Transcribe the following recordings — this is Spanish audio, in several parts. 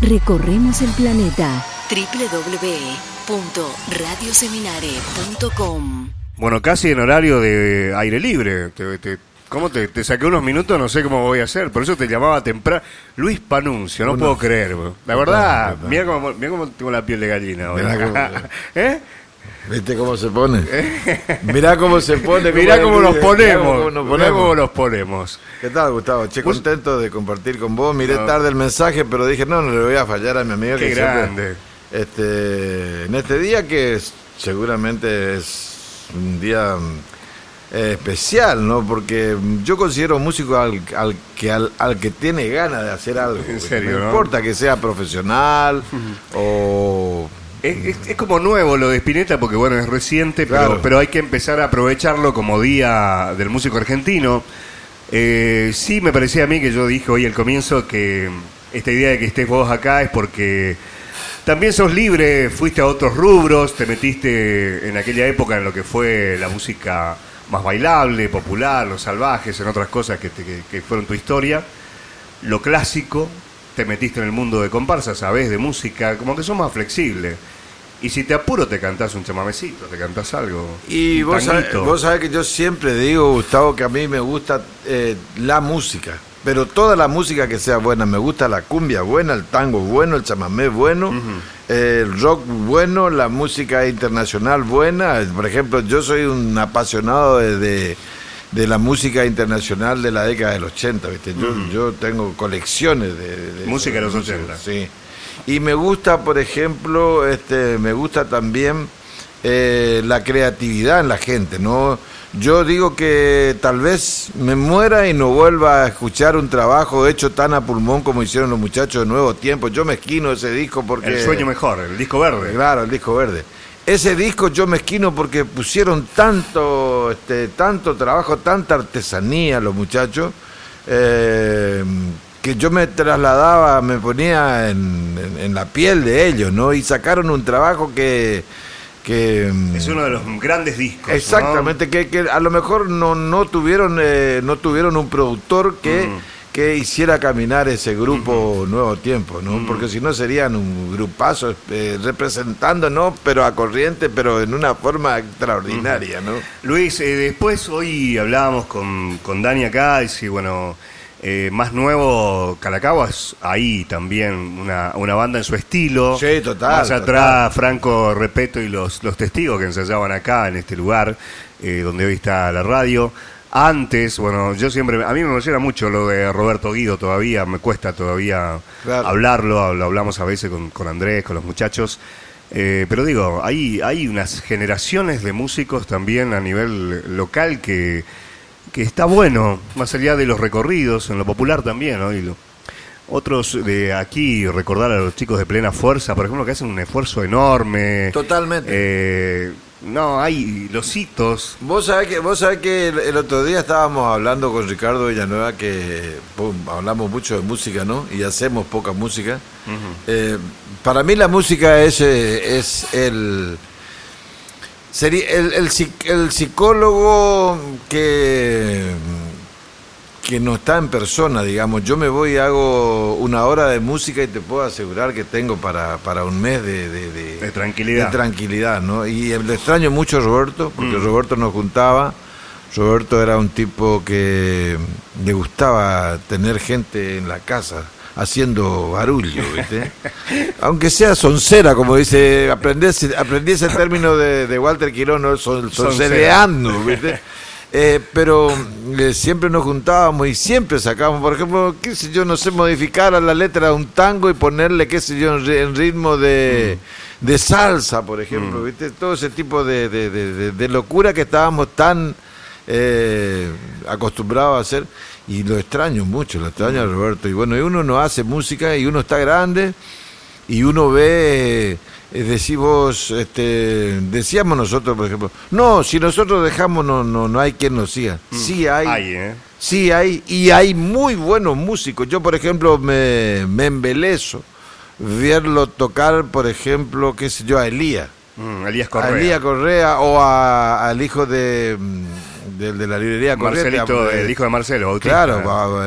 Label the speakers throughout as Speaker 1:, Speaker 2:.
Speaker 1: Recorremos el planeta. www.radioseminare.com.
Speaker 2: Bueno, casi en horario de aire libre. ¿Cómo te saqué unos minutos? No sé cómo voy a hacer. Por eso te llamaba temprano. Luis Panuncio, no puedo creer. La verdad, mira cómo tengo la piel de gallina hoy. ¿Eh?
Speaker 3: ¿Viste cómo se pone? Mirá cómo se pone.
Speaker 2: Mirá cómo nos ponemos. Mirá cómo nos ponemos.
Speaker 3: ¿Qué tal, Gustavo? Contento de compartir con vos. Miré tarde el mensaje, pero dije, no le voy a fallar a mi amigo.
Speaker 2: Qué grande.
Speaker 3: En este día que seguramente es un día especial, ¿no? Porque yo considero músico al que tiene ganas de hacer algo.
Speaker 2: En serio,
Speaker 3: no importa que sea profesional o...
Speaker 2: Es como nuevo lo de Spinetta porque bueno, es reciente,
Speaker 3: claro.
Speaker 2: pero hay que empezar a aprovecharlo como Día del Músico Argentino. Sí, me parecía a mí que yo dije hoy al comienzo que esta idea de que estés vos acá es porque también sos libre, fuiste a otros rubros, te metiste en aquella época en lo que fue la música más bailable, popular, los salvajes, en otras cosas que fueron tu historia, lo clásico. Te metiste en el mundo de comparsa, sabés de música, como que sos más flexible. Y si te apuro, te cantás un chamamecito, te cantás algo.
Speaker 3: Y vos sabés que yo siempre digo, Gustavo, que a mí me gusta la música, pero toda la música que sea buena. Me gusta la cumbia buena, el tango bueno, el chamamé bueno, el rock bueno, la música internacional buena. Por ejemplo, yo soy un apasionado de la música internacional de la década del 80, ¿viste? Yo tengo colecciones de
Speaker 2: música de los 80.
Speaker 3: Sí. Y me gusta, por ejemplo, me gusta también la creatividad en la gente, ¿no? Yo digo que tal vez me muera y no vuelva a escuchar un trabajo hecho tan a pulmón como hicieron los muchachos de Nuevo Tiempo. Yo mezquino ese disco porque...
Speaker 2: El sueño mejor, el disco verde.
Speaker 3: Claro, el disco verde. Ese disco yo mezquino porque pusieron tanto trabajo, tanta artesanía los muchachos, que yo me trasladaba, me ponía en la piel de ellos, ¿no? Y sacaron un trabajo que
Speaker 2: es uno de los grandes discos.
Speaker 3: Exactamente, ¿no? que a lo mejor no tuvieron un productor que hiciera caminar ese grupo Nuevo Tiempo, ¿no? Porque si no serían un grupazo representando, ¿no? Pero a corriente, pero en una forma extraordinaria, ¿no?
Speaker 2: Luis, después hoy hablábamos con Dani acá, y bueno, más nuevo, Calacaguas, ahí también una banda en su estilo.
Speaker 3: Sí, total.
Speaker 2: Más atrás, Franco Repeto y los Testigos que ensayaban acá en este lugar, donde hoy está la radio. Antes, bueno, a mí me emociona mucho lo de Roberto Guido todavía, me cuesta todavía hablarlo, lo hablamos a veces con Andrés, con los muchachos, pero digo, hay unas generaciones de músicos también a nivel local que está bueno, más allá de los recorridos, en lo popular también, ¿no? Y otros de aquí, recordar a los chicos de Plena Fuerza, por ejemplo, que hacen un esfuerzo enorme.
Speaker 3: Totalmente.
Speaker 2: No, hay los hitos.
Speaker 3: Vos sabés que el otro día estábamos hablando con Ricardo Villanueva, que hablamos mucho de música, ¿no? Y hacemos poca música. Para mí la música sería el psicólogo que no está en persona, digamos. Yo me voy y hago una hora de música y te puedo asegurar que tengo para un mes de
Speaker 2: tranquilidad.
Speaker 3: De tranquilidad, ¿no? Y le extraño mucho a Roberto, porque Roberto nos juntaba. Roberto era un tipo que le gustaba tener gente en la casa haciendo barullo, ¿viste? Aunque sea soncera, como dice, aprendí ese término de Walter Quirós, ¿no? Soncereando, ¿viste? Pero siempre nos juntábamos y siempre sacábamos, por ejemplo, qué sé yo, no sé, modificar a la letra de un tango y ponerle, qué sé yo, en ritmo de salsa, por ejemplo, ¿viste? Todo ese tipo de locura que estábamos tan acostumbrados a hacer, y lo extraño mucho, lo extraño a Roberto. Y bueno, y uno no hace música y uno está grande y uno ve... decíamos nosotros, por ejemplo, no, si nosotros dejamos no hay quien nos siga. Sí hay, y hay muy buenos músicos. Yo, por ejemplo, me embelezo verlo tocar, por ejemplo, qué sé yo, a Elías
Speaker 2: Elías Correa.
Speaker 3: A Elías Correa o al hijo de del de la librería Corrientes.
Speaker 2: Marcelito, el hijo de Marcelo Bautista.
Speaker 3: Claro,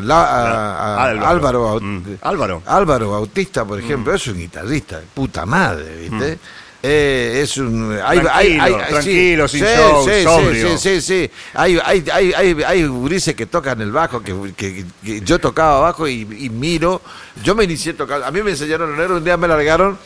Speaker 3: Álvaro Bautista, por ejemplo, es un guitarrista, puta madre, ¿viste? Es un
Speaker 2: tranquilo, sin show, sobrio.
Speaker 3: Sí. Hay gurises que tocan el bajo, que yo tocaba bajo y miro. Yo me inicié tocando, a mí me enseñaron a leer, un día me largaron.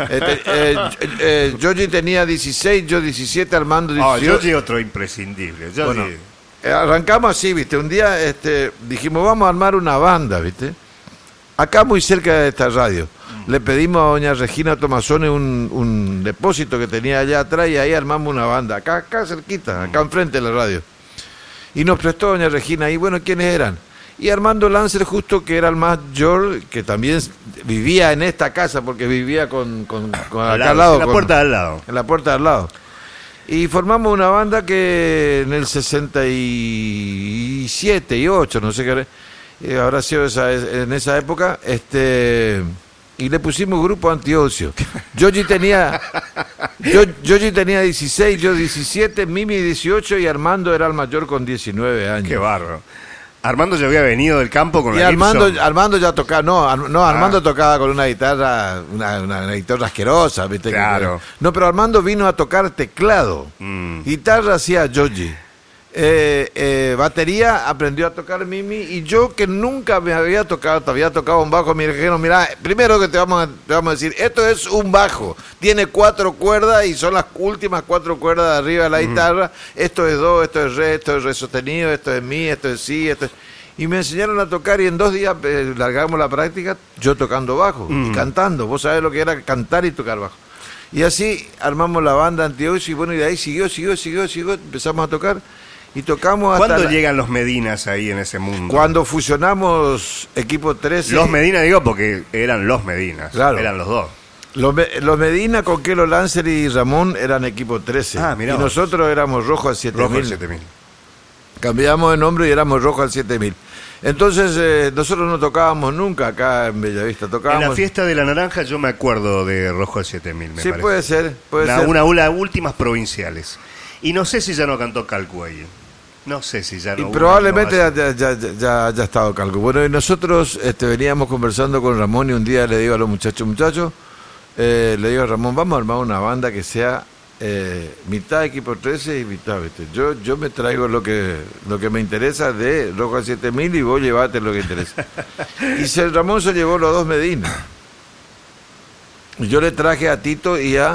Speaker 3: Yogi tenía 16, yo 17, Armando 18.
Speaker 2: Yogi otro imprescindible.
Speaker 3: Bueno, arrancamos así, ¿viste? Un día dijimos, vamos a armar una banda, ¿viste? Acá muy cerca de esta radio. Le pedimos a doña Regina Tomasone un depósito que tenía allá atrás y ahí armamos una banda, acá cerquita, acá enfrente de la radio. Y nos prestó doña Regina, y bueno, ¿quiénes eran? Y Armando Lancer, justo, que era el mayor, que también vivía en esta casa, porque vivía con acá al lado.
Speaker 2: En la puerta de al lado.
Speaker 3: En la puerta de al lado. Y formamos una banda que en el 67 y 8, no sé qué, habrá sido en esa época, y le pusimos Grupo Antiocio. Yogi tenía 16, yo 17, Mimi 18 y Armando era el mayor con 19 años.
Speaker 2: Qué bárbaro. Armando ya había venido del campo con
Speaker 3: y
Speaker 2: la
Speaker 3: Armando ya tocaba, Armando tocaba con una guitarra, una guitarra asquerosa, ¿viste?
Speaker 2: Claro.
Speaker 3: No, pero Armando vino a tocar teclado. Guitarra hacía Yogi. Batería aprendió a tocar Mimi, y yo, que nunca me había tocado un bajo, me dijeron, mira, primero que te vamos a decir, esto es un bajo, tiene 4 cuerdas y son las últimas 4 cuerdas de arriba de la guitarra, esto es do, esto es re sostenido, esto es mi, esto es si, esto es... Y me enseñaron a tocar, y en 2 días largamos la práctica, yo tocando bajo y cantando. Vos sabés lo que era cantar y tocar bajo. Y así armamos la banda Antioquia, y bueno, y de ahí siguió, empezamos a tocar. Y tocamos hasta...
Speaker 2: ¿Cuándo llegan los Medinas ahí en ese mundo?
Speaker 3: Cuando fusionamos Equipo 13...
Speaker 2: Los Medina, digo, porque eran los Medinas, claro. Eran los dos.
Speaker 3: Los Medina con Kelo Lancer y Ramón eran Equipo 13.
Speaker 2: Mirá
Speaker 3: y
Speaker 2: vos.
Speaker 3: Nosotros éramos Rojo al 7000.
Speaker 2: Rojo al 7000.
Speaker 3: Cambiamos de nombre y éramos Rojo al 7000. Entonces, nosotros no tocábamos nunca acá en Bellavista. Tocábamos...
Speaker 2: En la fiesta de la Naranja yo me acuerdo de Rojo al 7000, me parece.
Speaker 3: Sí, puede ser.
Speaker 2: Una últimas provinciales. Y no sé si ya no cantó Calcu ahí. No sé si ya no.
Speaker 3: Y probablemente ya ha estado Calco. Bueno, y nosotros veníamos conversando con Ramón, y un día le digo a los muchachos, le digo a Ramón, vamos a armar una banda que sea mitad Equipo 13 y mitad, ¿viste? Yo me traigo lo que me interesa de Rojo al 7000 y vos llevate lo que interesa. Y Ramón se llevó los 2 Medina. Y yo le traje a Tito y a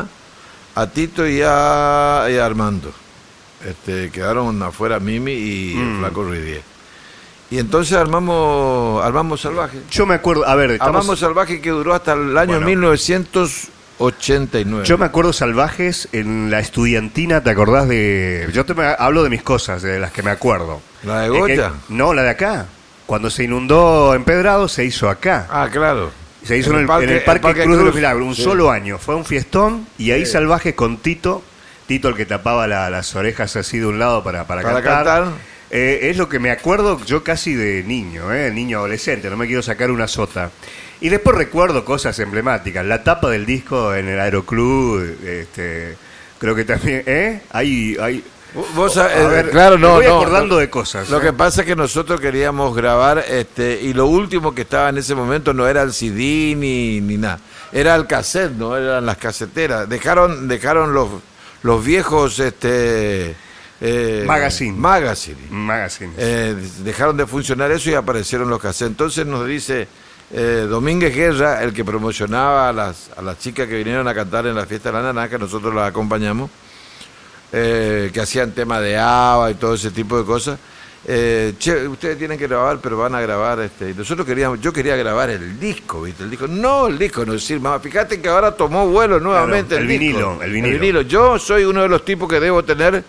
Speaker 3: Armando. Quedaron afuera Mimi y el Flaco Ruidier. Y entonces armamos Salvaje.
Speaker 2: Yo me acuerdo,
Speaker 3: armamos Salvaje, que duró hasta el año 1989.
Speaker 2: Yo me acuerdo Salvajes en la estudiantina, ¿te acordás de...? Hablo de mis cosas, de las que me acuerdo.
Speaker 3: ¿La de Goya?
Speaker 2: No, la de acá. Cuando se inundó Empedrado, se hizo acá.
Speaker 3: Ah, claro.
Speaker 2: Se hizo en el Parque Cruz de los Milagros, solo año. Fue un fiestón, y ahí Salvajes con Tito, el que tapaba las orejas así de un lado para cantar. Es lo que me acuerdo yo casi de niño, niño adolescente, no me quiero sacar una sota. Y después recuerdo cosas emblemáticas, la tapa del disco en el Aeroclub, creo que también,
Speaker 3: claro,
Speaker 2: me voy acordando de cosas.
Speaker 3: Lo que pasa es que nosotros queríamos grabar, y lo último que estaba en ese momento no era el CD ni nada, era el cassette, no eran las caseteras. Dejaron los viejos
Speaker 2: Magazine.
Speaker 3: Dejaron de funcionar eso y aparecieron los cassettes. Entonces nos dice Domínguez Guerra, el que promocionaba a las chicas que vinieron a cantar en la fiesta de la Naranja, nosotros las acompañamos, que hacían tema de ABBA y todo ese tipo de cosas. Ustedes tienen que grabar, pero van a grabar y nosotros yo quería grabar el disco, ¿viste? El disco no sirve más. Fíjate que ahora tomó vuelo nuevamente,
Speaker 2: claro, el vinilo.
Speaker 3: Yo soy uno de los tipos que debo tener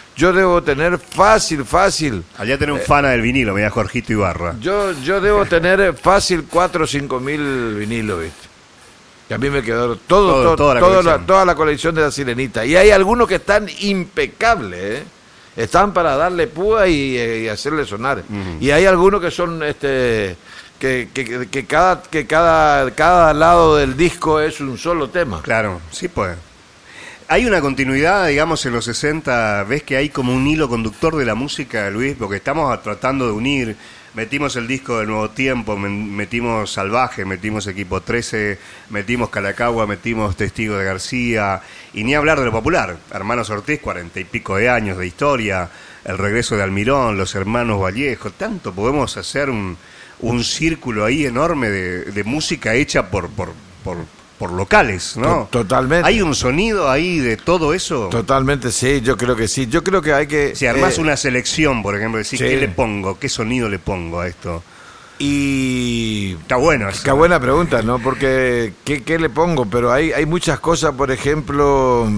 Speaker 3: fácil.
Speaker 2: Allá tenés un fana del vinilo, mira, Jorgito Ibarra.
Speaker 3: Yo debo tener fácil 4 o 5 mil vinilos, ¿viste? Que a mí me quedó toda la colección de La Sirenita. Y hay algunos que están impecables, están para darle púa y hacerle sonar. Y hay algunos que son que cada lado del disco es un solo tema.
Speaker 2: Claro, sí, pues. Hay una continuidad, digamos, en los 60, ves que hay como un hilo conductor de la música, Luis, porque estamos tratando de unir, metimos el disco del Nuevo Tiempo, metimos Salvaje, metimos Equipo 13, metimos Calacagua, metimos Testigo de García, y ni hablar de lo popular, Hermanos Ortiz, 40 y pico de años de historia, el regreso de Almirón, los hermanos Vallejo, tanto podemos hacer un círculo ahí enorme de música hecha por locales, ¿no?
Speaker 3: Totalmente.
Speaker 2: ¿Hay un sonido ahí de todo eso?
Speaker 3: Totalmente, sí, yo creo que sí. Yo creo que hay que...
Speaker 2: Si armás una selección, por ejemplo, decir,
Speaker 3: sí.
Speaker 2: ¿qué le pongo? ¿Qué sonido le pongo a esto?
Speaker 3: Y...
Speaker 2: Está bueno eso.
Speaker 3: Qué buena pregunta, ¿no? Porque, ¿qué le pongo? Pero hay muchas cosas, por ejemplo,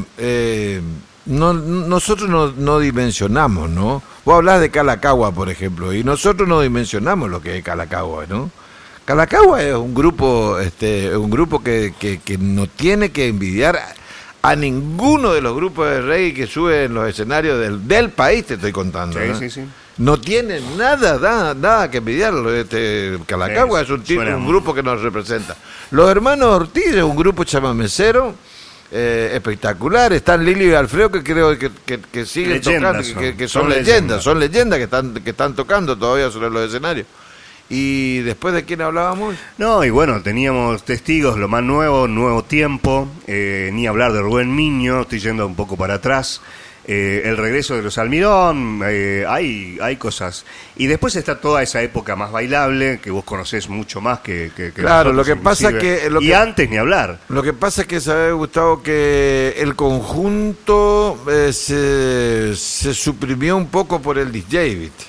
Speaker 3: nosotros no dimensionamos, ¿no? Vos hablás de Calacagua, por ejemplo, y nosotros no dimensionamos lo que es Calacagua, ¿no? Calacagua es un grupo que no tiene que envidiar a ninguno de los grupos de reggae que suben en los escenarios del país, te estoy contando.
Speaker 2: Sí,
Speaker 3: ¿no?
Speaker 2: sí, sí.
Speaker 3: No tiene nada que envidiarlo. Calacagua es un grupo que nos representa. Los Hermanos Ortiz es un grupo chamamecero espectacular. Están Lili y Alfredo, que creo que siguen
Speaker 2: leyendas
Speaker 3: tocando, que son leyendas. Son leyendas que están tocando todavía sobre los escenarios. ¿Y después de quién hablábamos?
Speaker 2: No, y bueno, teníamos Testigos, lo más nuevo, Nuevo Tiempo, ni hablar de Rubén Miño, estoy yendo un poco para atrás, el regreso de los Almirón, hay cosas. Y después está toda esa época más bailable, que vos conocés mucho más que
Speaker 3: claro,
Speaker 2: nosotros,
Speaker 3: lo que pasa que...
Speaker 2: y antes ni hablar.
Speaker 3: Lo que pasa es que sabe, Gustavo, que el conjunto se suprimió un poco por el DJ, ¿viste?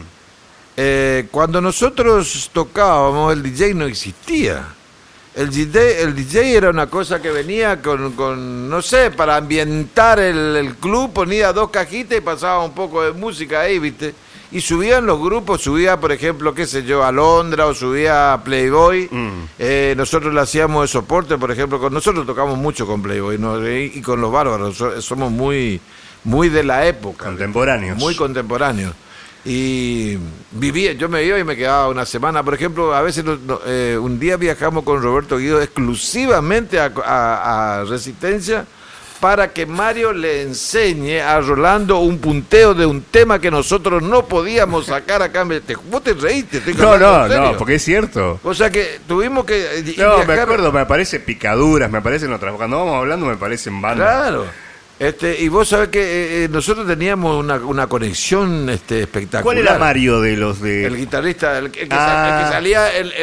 Speaker 3: Cuando nosotros tocábamos, el DJ no existía. El DJ era una cosa que venía con no sé, para ambientar el club, ponía 2 cajitas y pasaba un poco de música ahí, ¿viste? Y subían los grupos, subía, por ejemplo, qué sé yo, Alondra o subía Playboy. Nosotros le hacíamos de soporte, por ejemplo, nosotros tocamos mucho con Playboy, ¿no? Y con los Bárbaros, somos muy de la época.
Speaker 2: Contemporáneos.
Speaker 3: Muy contemporáneos. Y yo me iba y me quedaba una semana. Por ejemplo, a veces un día viajamos con Roberto Guido exclusivamente a Resistencia para que Mario le enseñe a Rolando un punteo de un tema que nosotros no podíamos sacar acá. Vos te reíste.
Speaker 2: No, porque es cierto.
Speaker 3: O sea que tuvimos que
Speaker 2: No,
Speaker 3: viajar.
Speaker 2: me acuerdo, me aparecen picaduras, me aparecen otras. Cuando vamos hablando me parecen bandas.
Speaker 3: Claro. Y vos sabés que nosotros teníamos una conexión espectacular.
Speaker 2: ¿Cuál era Mario de los de...?
Speaker 3: El guitarrista, el que salía en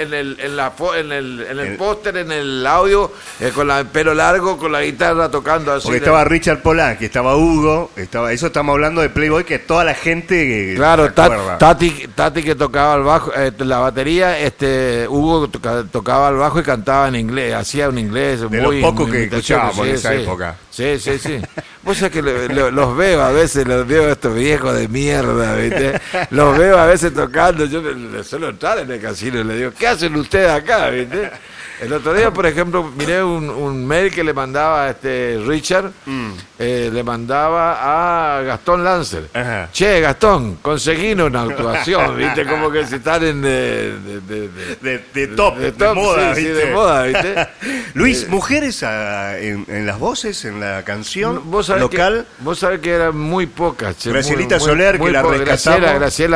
Speaker 3: el póster, en el audio, con el pelo largo, con la guitarra tocando así.
Speaker 2: Porque estaba Richard Polanski, estaba Hugo, eso estamos hablando de Playboy, que toda la gente...
Speaker 3: Claro, Tati que tocaba el bajo, la batería, Hugo tocaba el bajo y cantaba en inglés, hacía un inglés
Speaker 2: de
Speaker 3: muy...
Speaker 2: lo poco que escuchábamos en esa época.
Speaker 3: Sí. Vos sabés que los veo a veces, estos viejos de mierda, ¿viste? Los veo a veces tocando, yo le suelo entrar en el casino y le digo, ¿qué hacen ustedes acá, viste? El otro día, por ejemplo, miré un mail que le mandaba Richard, le mandaba a Gastón Lancer.
Speaker 2: Ajá.
Speaker 3: Che, Gastón, conseguínos una actuación, ¿viste? Como que si están en
Speaker 2: de top, de moda,
Speaker 3: sí,
Speaker 2: ¿viste?
Speaker 3: de moda, ¿viste?
Speaker 2: Luis, ¿mujeres en las voces, en la canción
Speaker 3: vos sabés
Speaker 2: local?
Speaker 3: Vos sabés que eran muy pocas. Che,
Speaker 2: Gracielita Soler, que la rescatamos.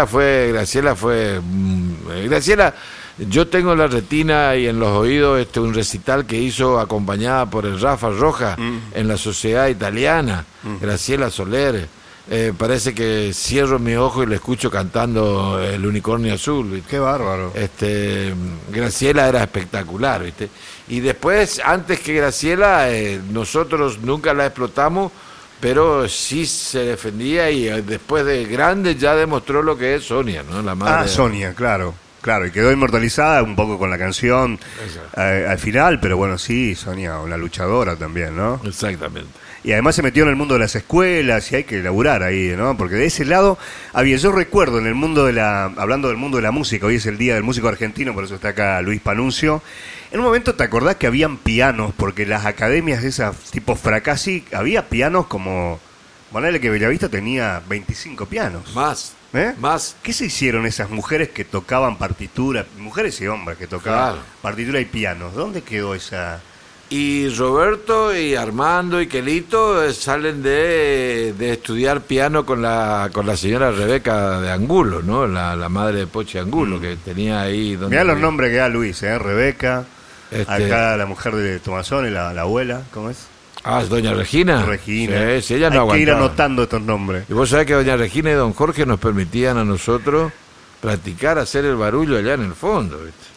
Speaker 3: Graciela, yo tengo en la retina y en los oídos un recital que hizo acompañada por el Rafa Roja en la Sociedad Italiana, Graciela Soler. Parece que cierro mi ojo y le escucho cantando El Unicornio Azul, ¿viste?
Speaker 2: Qué bárbaro.
Speaker 3: Graciela era espectacular, ¿viste? Y después, antes que Graciela, nosotros nunca la explotamos, pero sí se defendía y después de grande ya demostró lo que es Sonia, ¿no? La madre.
Speaker 2: Sonia, claro, y quedó inmortalizada un poco con la canción al final, pero bueno, sí, Sonia, una luchadora también, ¿no?
Speaker 3: Exactamente.
Speaker 2: Y además se metió en el mundo de las escuelas y hay que laburar ahí, ¿no? Porque de ese lado, yo recuerdo en el mundo hablando del mundo de la música, hoy es el Día del Músico Argentino, por eso está acá Luis Panuncio. En un momento te acordás que habían pianos, porque las academias de esas tipo Fracassi, había pianos como, ponele que Bellavista tenía 25 pianos.
Speaker 3: Más.
Speaker 2: ¿Qué se hicieron esas mujeres que tocaban partitura, mujeres y hombres que tocaban partitura y pianos? ¿Dónde quedó esa
Speaker 3: Y Roberto y Armando y Quelito salen de estudiar piano con la señora Rebeca de Angulo, ¿no? La madre de Pochi Angulo, que tenía ahí...
Speaker 2: Mirá los nombres que da Luis, Rebeca, acá la mujer de Tomazón, la abuela, ¿cómo es?
Speaker 3: Ah, ¿es doña Regina?
Speaker 2: Regina.
Speaker 3: Sí, ella no
Speaker 2: Hay
Speaker 3: aguantaba.
Speaker 2: que ir anotando estos nombres.
Speaker 3: Y vos sabés que doña Regina y don Jorge nos permitían a nosotros practicar, hacer el barullo allá en el fondo, ¿viste?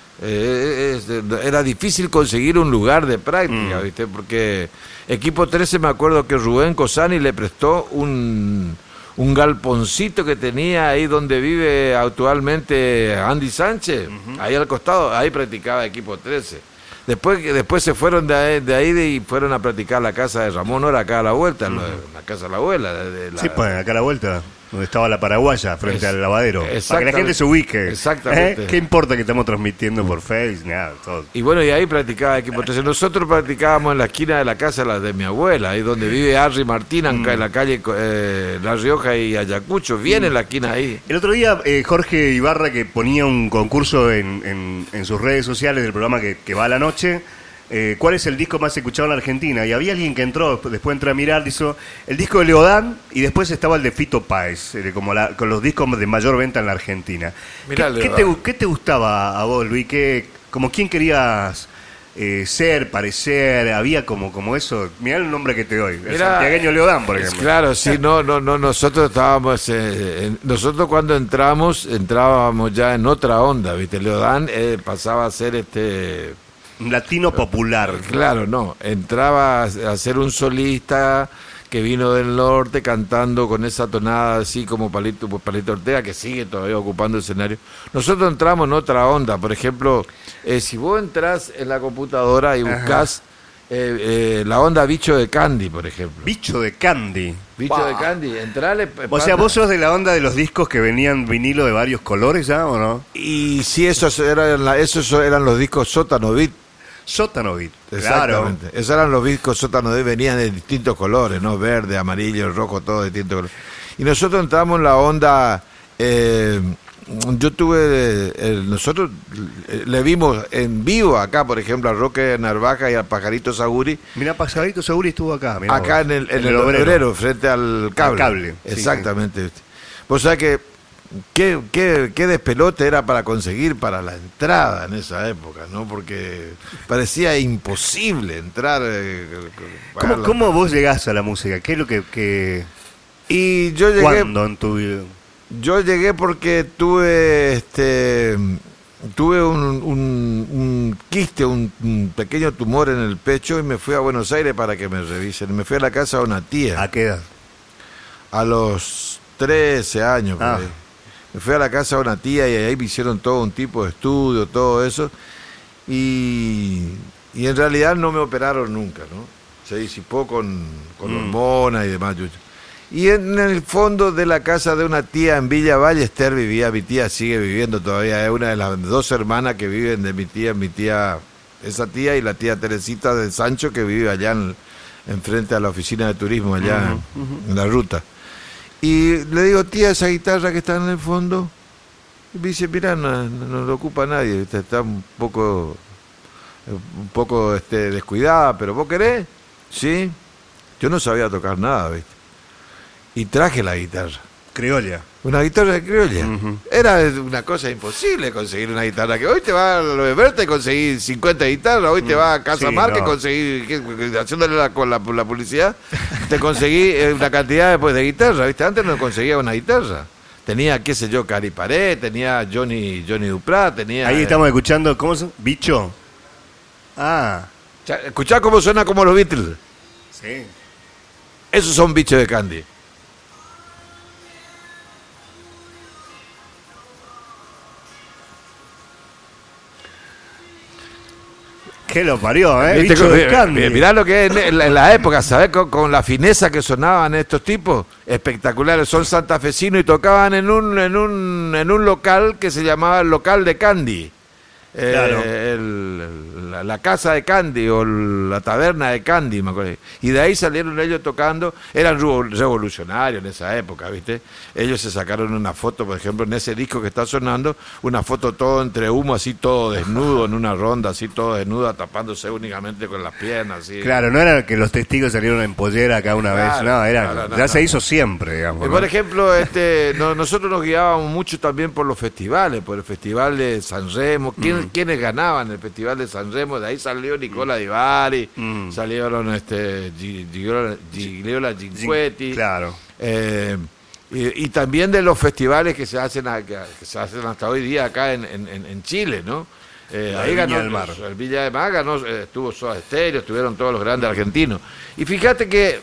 Speaker 3: Era difícil conseguir un lugar de práctica, ¿viste? Porque Equipo 13 me acuerdo que Rubén Cosani le prestó un galponcito que tenía ahí donde vive actualmente Andy Sánchez, ahí al costado, ahí practicaba Equipo 13. Después se fueron de ahí y fueron a practicar la casa de Ramón Ora acá a la vuelta, la casa de la abuela.
Speaker 2: Sí, pues acá a la vuelta, donde estaba la paraguaya, frente al lavadero. Para que la gente se ubique.
Speaker 3: Exactamente.
Speaker 2: ¿Qué importa que estamos transmitiendo por Facebook? Nada, todo.
Speaker 3: Y bueno, y ahí practicaba Equipo 13. Nosotros practicábamos en la esquina de la casa de mi abuela, ahí donde vive Harry Martín, en la calle La Rioja y Ayacucho, bien en la esquina ahí.
Speaker 2: El otro día, Jorge Ibarra, que ponía un concurso en sus redes sociales del programa que va a la noche, ¿cuál es el disco más escuchado en la Argentina? Y había alguien que entró, después entré a mirar, hizo el disco de Leodán y después estaba el de Fito Páez, con los discos de mayor venta en la Argentina.
Speaker 3: Mirá,
Speaker 2: ¿Qué te gustaba a vos, Luis? ¿Como quién querías ser, parecer? Había como eso. Mirá el nombre que te doy, el santiagueño Leodán, por ejemplo.
Speaker 3: Claro, sí, no, nosotros estábamos, nosotros cuando entrábamos ya en otra onda, ¿viste? Leodán pasaba a ser
Speaker 2: un latino popular.
Speaker 3: Claro, no. Entraba a ser un solista que vino del norte cantando con esa tonada así como Palito Ortega, que sigue todavía ocupando el escenario. Nosotros entramos en otra onda. Por ejemplo, si vos entrás en la computadora y buscás la onda Bicho de Candy, por ejemplo.
Speaker 2: Bicho de Candy.
Speaker 3: Bicho de Candy, entrale.
Speaker 2: O sea, ¿vos sos de la onda de los discos que venían vinilo de varios colores ya o no?
Speaker 3: Y sí, esos eran los discos Sótano Beat.
Speaker 2: Sótano Beat,
Speaker 3: exactamente.
Speaker 2: Claro.
Speaker 3: Esos eran los discos Sótano Beat, venían de distintos colores, ¿no? Verde, amarillo, rojo, todo de distintos colores. Y nosotros entramos en la onda. Nosotros le vimos en vivo acá, por ejemplo, a Roque Narvaja y al Pajarito Saguri.
Speaker 2: Mirá, Pajarito Saguri estuvo acá. Mirá
Speaker 3: acá
Speaker 2: vos.
Speaker 3: en el obrero, frente al cable.
Speaker 2: Al cable.
Speaker 3: Exactamente. Sí. Vos sabés que qué despelote era para conseguir para la entrada en esa época, ¿no? Porque parecía imposible entrar.
Speaker 2: ¿Cómo vos llegás a la música? ¿Qué es lo que
Speaker 3: y yo llegué.
Speaker 2: ¿Cuándo en tu vida?
Speaker 3: Yo llegué porque tuve un quiste, un pequeño tumor en el pecho y me fui a Buenos Aires para que me revisen. Me fui a la casa de una tía.
Speaker 2: ¿A qué edad?
Speaker 3: A los 13 años. Por ahí. Me fui a la casa de una tía y ahí me hicieron todo un tipo de estudio, todo eso. Y en realidad no me operaron nunca, ¿no? Se disipó con hormonas y demás. Y en el fondo de la casa de una tía en Villa Ballester vivía mi tía, sigue viviendo todavía, es una de las dos hermanas que viven de mi tía, esa tía y la tía Teresita de Sancho que vive allá enfrente a la oficina de turismo, allá en la ruta. Y le digo, tía, esa guitarra que está en el fondo, y me dice, mirá, no lo ocupa nadie, está un poco descuidada, pero ¿vos querés? Sí. Yo no sabía tocar nada, ¿viste? Y traje la guitarra.
Speaker 2: Criolla.
Speaker 3: Una guitarra de criolla. Era una cosa imposible conseguir una guitarra. Que hoy te va a lo de Berta y conseguir 50 guitarras. Hoy te va a Casa Marca y conseguir, haciéndole con la publicidad, te conseguí una cantidad de guitarras. ¿Viste? Antes no conseguía una guitarra. Tenía, qué sé yo, Cari Pared, tenía Johnny Duprat, tenía...
Speaker 2: Ahí estamos escuchando, ¿cómo son? ¿Bicho?
Speaker 3: Escuchá cómo suena como los Beatles.
Speaker 2: Sí.
Speaker 3: Esos son Bichos de Candy.
Speaker 2: ¿Qué lo parió, Bicho de Candy.
Speaker 3: Mirá lo que es en la época, ¿sabés? Con la fineza que sonaban estos tipos, espectaculares. Son santafesinos y tocaban en un local que se llamaba el Local de Candy.
Speaker 2: Claro.
Speaker 3: la casa de Candy o la taberna de Candy, me acuerdo. Y de ahí salieron ellos tocando, eran revolucionarios en esa época, ¿viste? Ellos se sacaron una foto, por ejemplo, en ese disco que está sonando, una foto todo entre humo, así todo desnudo, en una ronda, así todo desnudo, tapándose únicamente con las piernas, así.
Speaker 2: Claro, no era que los testigos salieron en pollera acá una vez, no, era, ya se hizo siempre, digamos.
Speaker 3: Por ejemplo, nosotros nos guiábamos mucho también por los festivales, por el Festival de San Remo. ¿Quiénes ganaban el Festival de San Remo? De ahí salió Nicola Di Bari, salieron Gigliola Cinquetti.
Speaker 2: Claro.
Speaker 3: Y también de los festivales que se hacen hasta hoy día acá en Chile, ¿no? Ahí ganó el Villa del Mar, ganó, estuvo Soda Stereo, estuvieron todos los grandes argentinos. Y fíjate que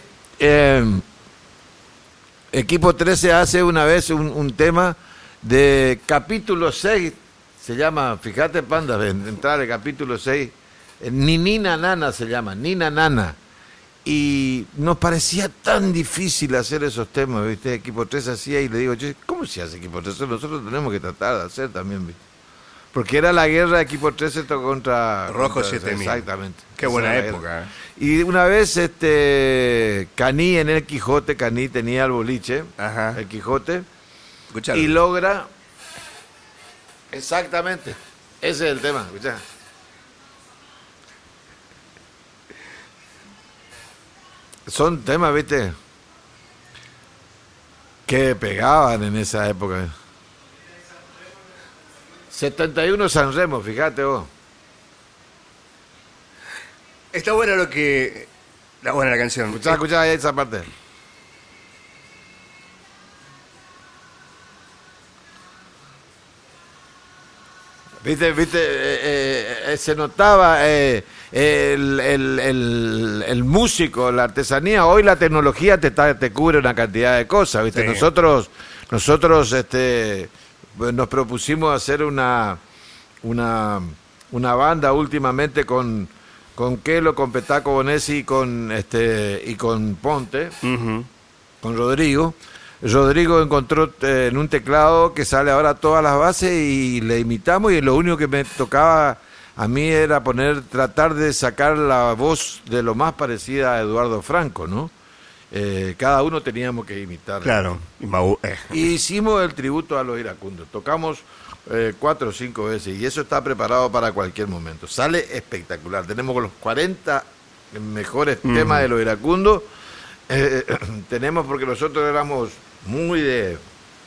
Speaker 3: Equipo 13 hace una vez un tema de capítulo 6, se llama, fíjate, Panda, entrar el capítulo 6, Nina Nana se llama, Nina Nana. Y nos parecía tan difícil hacer esos temas, ¿viste? Equipo 13 hacía y le digo, ¿cómo se hace Equipo 13? Nosotros tenemos que tratar de hacer también, ¿viste? Porque era la guerra de Equipo 13 contra
Speaker 2: Rojo 7000.
Speaker 3: Exactamente.
Speaker 2: Qué buena época.
Speaker 3: Y una vez Caní en el Quijote, Caní tenía el boliche,
Speaker 2: Ajá.
Speaker 3: el Quijote,
Speaker 2: Escuchalo.
Speaker 3: y logra exactamente, ese es el tema, escuchá. Son temas, ¿viste? Que pegaban en esa época. 71 San Remo, fíjate vos.
Speaker 2: Está buena la canción.
Speaker 3: Escuchá ahí esa parte. Viste, se notaba el músico, la artesanía. Hoy la tecnología te cubre una cantidad de cosas, viste. Sí. Nosotros nos propusimos hacer una banda últimamente con Kelo, con Petaco Bonesi y con Ponte, con Rodrigo. Rodrigo encontró en un teclado que sale ahora todas las bases y le imitamos, y lo único que me tocaba a mí era tratar de sacar la voz de lo más parecida a Eduardo Franco, ¿no? Cada uno teníamos que imitar.
Speaker 2: Claro.
Speaker 3: Y hicimos el tributo a los iracundos. Tocamos 4 o 5 veces y eso está preparado para cualquier momento. Sale espectacular. Tenemos los 40 mejores temas de los iracundos. Tenemos, porque nosotros éramos muy de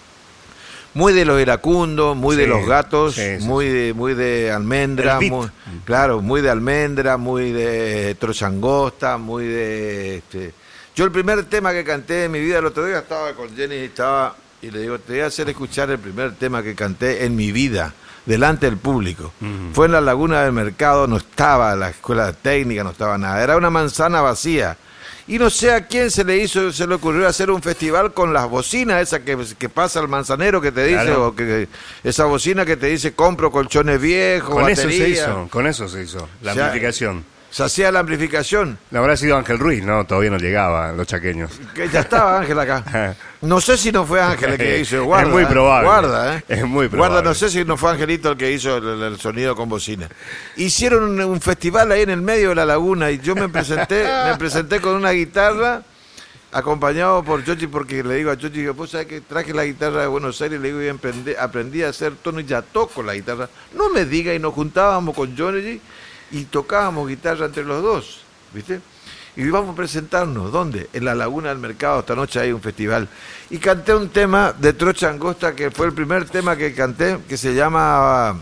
Speaker 3: los iracundos, muy de los gatos, muy de almendra, muy de almendra, muy de trochangosta, muy de Yo el primer tema que canté en mi vida, el otro día estaba con Jenny y le digo, te voy a hacer escuchar el primer tema que canté en mi vida, delante del público. Fue en la Laguna del Mercado, no estaba la escuela técnica, no estaba nada, era una manzana vacía. Y no sé a quién se le ocurrió hacer un festival con las bocinas, esa que pasa al manzanero que te dice, claro. O que esa bocina que te dice compro colchones viejos,
Speaker 2: con
Speaker 3: batería.
Speaker 2: Con eso se hizo, la amplificación.
Speaker 3: Se hacía la amplificación.
Speaker 2: No habrá sido Ángel Ruiz, ¿no? Todavía no llegaba los chaqueños.
Speaker 3: Que ya estaba Ángel acá. No sé si no fue Ángel el que hizo. Guarda,
Speaker 2: es muy probable.
Speaker 3: Guarda,
Speaker 2: Es muy probable.
Speaker 3: Guarda, no sé si no fue Angelito el que hizo el sonido con bocina. Hicieron un festival ahí en el medio de la laguna y yo me presenté con una guitarra acompañado por Chochi, porque le digo a Chochi, vos sabés que traje la guitarra de Buenos Aires, le digo, y aprendí a hacer tono y ya toco la guitarra. No me diga, y nos juntábamos con Johnny y tocábamos guitarra entre los dos, ¿viste? Y íbamos a presentarnos, ¿dónde? En la Laguna del Mercado, esta noche hay un festival. Y canté un tema de Trocha Angosta, que fue el primer tema que canté, que se llama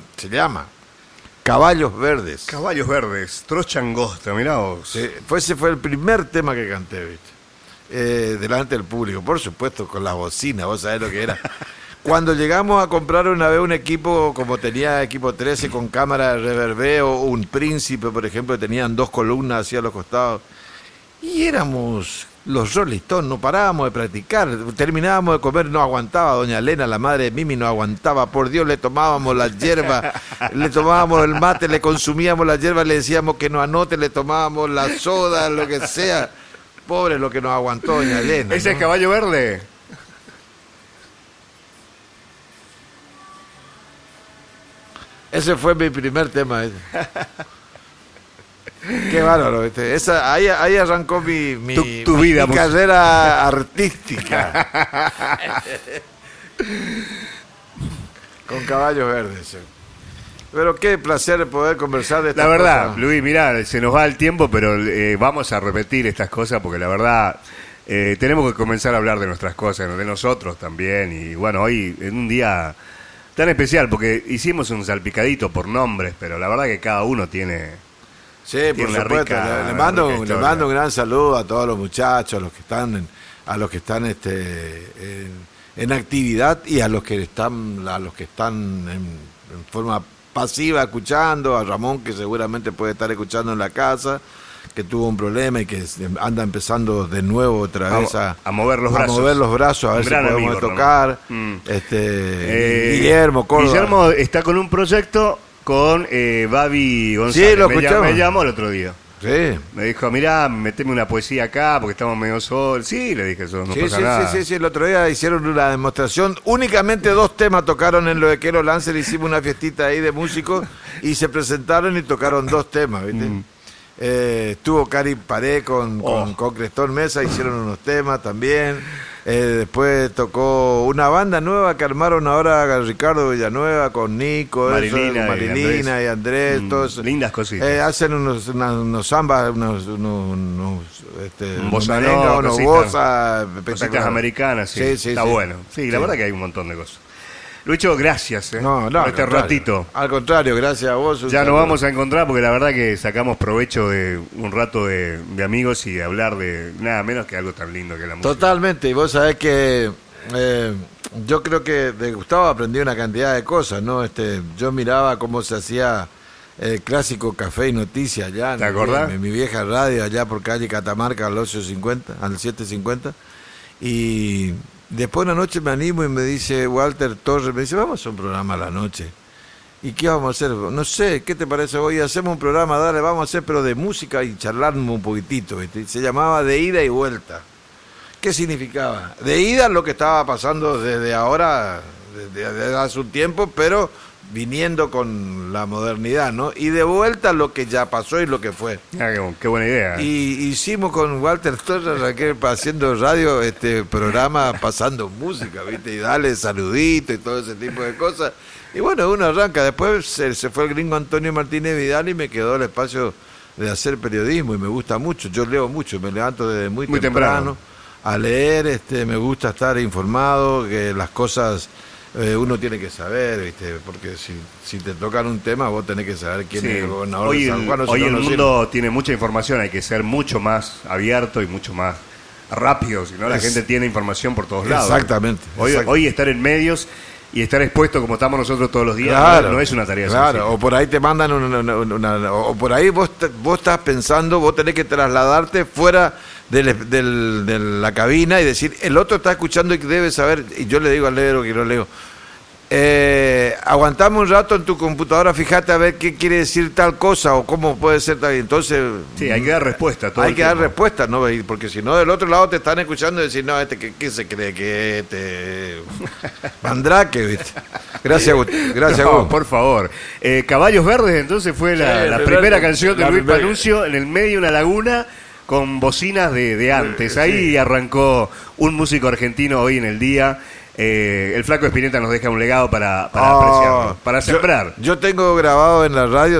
Speaker 3: Caballos Verdes.
Speaker 2: Caballos Verdes, Trocha Angosta, mirá vos.
Speaker 3: Sí, ese fue el primer tema que canté, ¿viste? Delante del público, por supuesto, con la bocina, vos sabés lo que era. Cuando llegamos a comprar una vez un equipo, como tenía Equipo 13 con cámara de reverbeo, un Príncipe, por ejemplo, tenían 2 columnas hacia los costados, y éramos los Rolling Stones, no parábamos de practicar, terminábamos de comer, no aguantaba doña Elena, la madre de Mimi, no aguantaba, por Dios, le tomábamos la hierba, le tomábamos el mate, le consumíamos la hierba, le decíamos que no anote, le tomábamos la soda, lo que sea. Pobre lo que nos aguantó doña Elena.
Speaker 2: ¿Ese es Caballo Verde?
Speaker 3: Ese fue mi primer tema. Qué bárbaro, ¿viste? Ahí arrancó
Speaker 2: Tu vida
Speaker 3: mi carrera artística. Con Caballos Verdes. Pero qué placer poder conversar de estas
Speaker 2: La verdad,
Speaker 3: cosas.
Speaker 2: Luis, mirá, se nos va el tiempo, pero vamos a repetir estas cosas porque la verdad tenemos que comenzar a hablar de nuestras cosas, de nosotros también. Y bueno, hoy en un día tan especial porque hicimos un salpicadito por nombres, pero la verdad que cada uno tiene...
Speaker 3: Sí,
Speaker 2: tiene
Speaker 3: por
Speaker 2: una
Speaker 3: supuesto.
Speaker 2: rica
Speaker 3: Le mando
Speaker 2: historia.
Speaker 3: un gran saludo a todos los muchachos, a los que están en actividad y a los que están en forma pasiva escuchando, a Ramón que seguramente puede estar escuchando en la casa, que tuvo un problema y que anda empezando de nuevo otra vez a
Speaker 2: mover los brazos.
Speaker 3: A mover los brazos, a ver si
Speaker 2: Gran
Speaker 3: podemos
Speaker 2: amigo,
Speaker 3: tocar.
Speaker 2: Ramón.
Speaker 3: Guillermo Córdoba.
Speaker 2: Guillermo está con un proyecto con Babi González.
Speaker 3: Sí, lo escuchamos.
Speaker 2: Me llamó el otro día.
Speaker 3: Sí.
Speaker 2: Me dijo, mirá, meteme una poesía acá porque estamos medio solos. Sí, le dije, eso no pasa nada.
Speaker 3: Sí, el otro día hicieron una demostración, únicamente 2 temas tocaron en lo de Quero Lancer, hicimos una fiestita ahí de músicos y se presentaron y tocaron 2 temas, ¿viste? Estuvo Cari Paré con Crestón Mesa, hicieron unos temas también. Después tocó una banda nueva que armaron ahora Ricardo Villanueva con Nico, Marilina y Andrés, todos.
Speaker 2: Lindas cositas.
Speaker 3: Hacen unos zambas, unos
Speaker 2: bossa
Speaker 3: merenga,
Speaker 2: nova,
Speaker 3: unos
Speaker 2: cositas,
Speaker 3: bossa,
Speaker 2: cositas americanas, sí. Está bueno. Sí, la verdad que hay un montón de cosas. Lucho, gracias por este ratito.
Speaker 3: Al contrario, gracias a vos.
Speaker 2: Ya nos vamos a encontrar porque la verdad que sacamos provecho de un rato de amigos y de hablar de nada menos que algo tan lindo que la música.
Speaker 3: Totalmente, y vos sabés que yo creo que de Gustavo aprendí una cantidad de cosas, ¿no? Yo miraba cómo se hacía el clásico Café y Noticias allá.
Speaker 2: ¿Te acordás?
Speaker 3: En mi vieja radio allá por calle Catamarca al 850, al 750, y... Después una noche me animo y me dice Walter Torres, me dice, vamos a hacer un programa a la noche. ¿Y qué vamos a hacer? No sé, ¿qué te parece hoy? Hacemos un programa, dale, vamos a hacer, pero de música y charlarnos un poquitito. ¿Viste? Se llamaba De Ida y Vuelta. ¿Qué significaba? De ida lo que estaba pasando desde ahora, desde hace un tiempo, pero viniendo con la modernidad, ¿no? Y de vuelta lo que ya pasó y lo que fue.
Speaker 2: Ah, qué buena idea.
Speaker 3: Y hicimos con Walter Torres haciendo radio, programa pasando música, ¿viste? Y dale saludito y todo ese tipo de cosas. Y bueno, uno arranca. Después se fue el gringo Antonio Martínez Vidal y me quedó el espacio de hacer periodismo y me gusta mucho. Yo leo mucho, me levanto desde muy temprano a leer, me gusta estar informado, que las cosas... uno tiene que saber, ¿viste? Porque si te tocan un tema, vos tenés que saber quién es el gobernador de San Juan.
Speaker 2: Hoy el mundo tiene mucha información, hay que ser mucho más abierto y mucho más rápido, si no la gente tiene información por todos lados.
Speaker 3: Exactamente.
Speaker 2: Hoy estar en medios y estar expuesto como estamos nosotros todos los días no es una tarea sencilla.
Speaker 3: Claro, o por ahí te mandan o por ahí vos estás pensando, vos tenés que trasladarte fuera de la cabina y decir, el otro está escuchando y debe saber, y yo le digo al Lero que lo leo, aguantame un rato en tu computadora, fíjate a ver qué quiere decir tal cosa o cómo puede ser tal. Entonces
Speaker 2: sí, hay que dar respuesta todo
Speaker 3: hay que dar respuesta, ¿no? Porque si no, del otro lado te están escuchando y decir, no, ¿qué se cree que Mandrake, ¿viste? Gracias Gus.
Speaker 2: Por favor. Caballos Verdes entonces fue la primera canción de Luis Panuncio en el medio de una laguna con bocinas de antes. Ahí arrancó un músico argentino hoy en el día. El Flaco Espineta nos deja un legado para apreciarlo, para sembrar.
Speaker 3: Yo tengo grabado en la radio,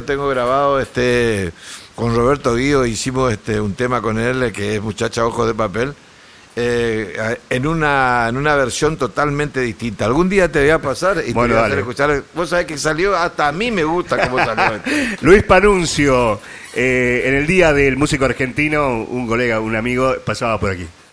Speaker 3: con Roberto Guío, hicimos un tema con él que es Muchacha Ojos de Papel, en una versión totalmente distinta. Algún día te voy a pasar y te voy a hacer escuchar. Vos sabés que salió, hasta a mí me gusta cómo salió.
Speaker 2: Luis Panuncio, en el día del músico argentino, un colega, un amigo, pasaba por aquí.